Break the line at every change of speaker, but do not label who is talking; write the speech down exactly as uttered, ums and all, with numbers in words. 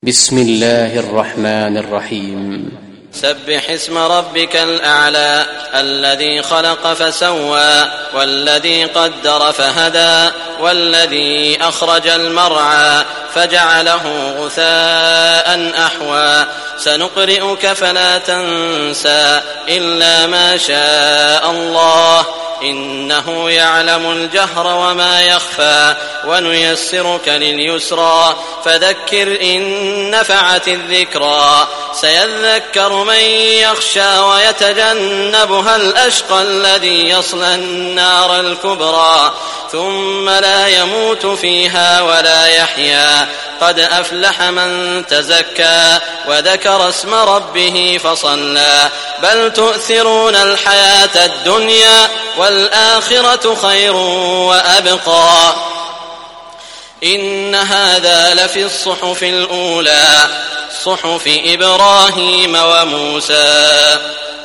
بسم الله الرحمن الرحيم.
سبح اسم ربك الأعلى الذي خلق فسوى والذي قدر فهدى والذي أخرج المرعى فجعله غثاء أحوى سنقرئك فلا تنسى إلا ما شاء الله إنه يعلم الجهر وما يخفى ونيسرك لليسرى فذكر إن نفعت الذكرى سيذكر من يخشى ويتجنبها الأشقى الذي يصلى النار الكبرى ثم لا يموت فيها ولا يحيا قد أفلح من تزكى وذكر اسم ربه فصلى بل تؤثرون الحياة الدنيا والآخرة خير وأبقى إن هذا لفي الصحف الأولى صحف إبراهيم وموسى.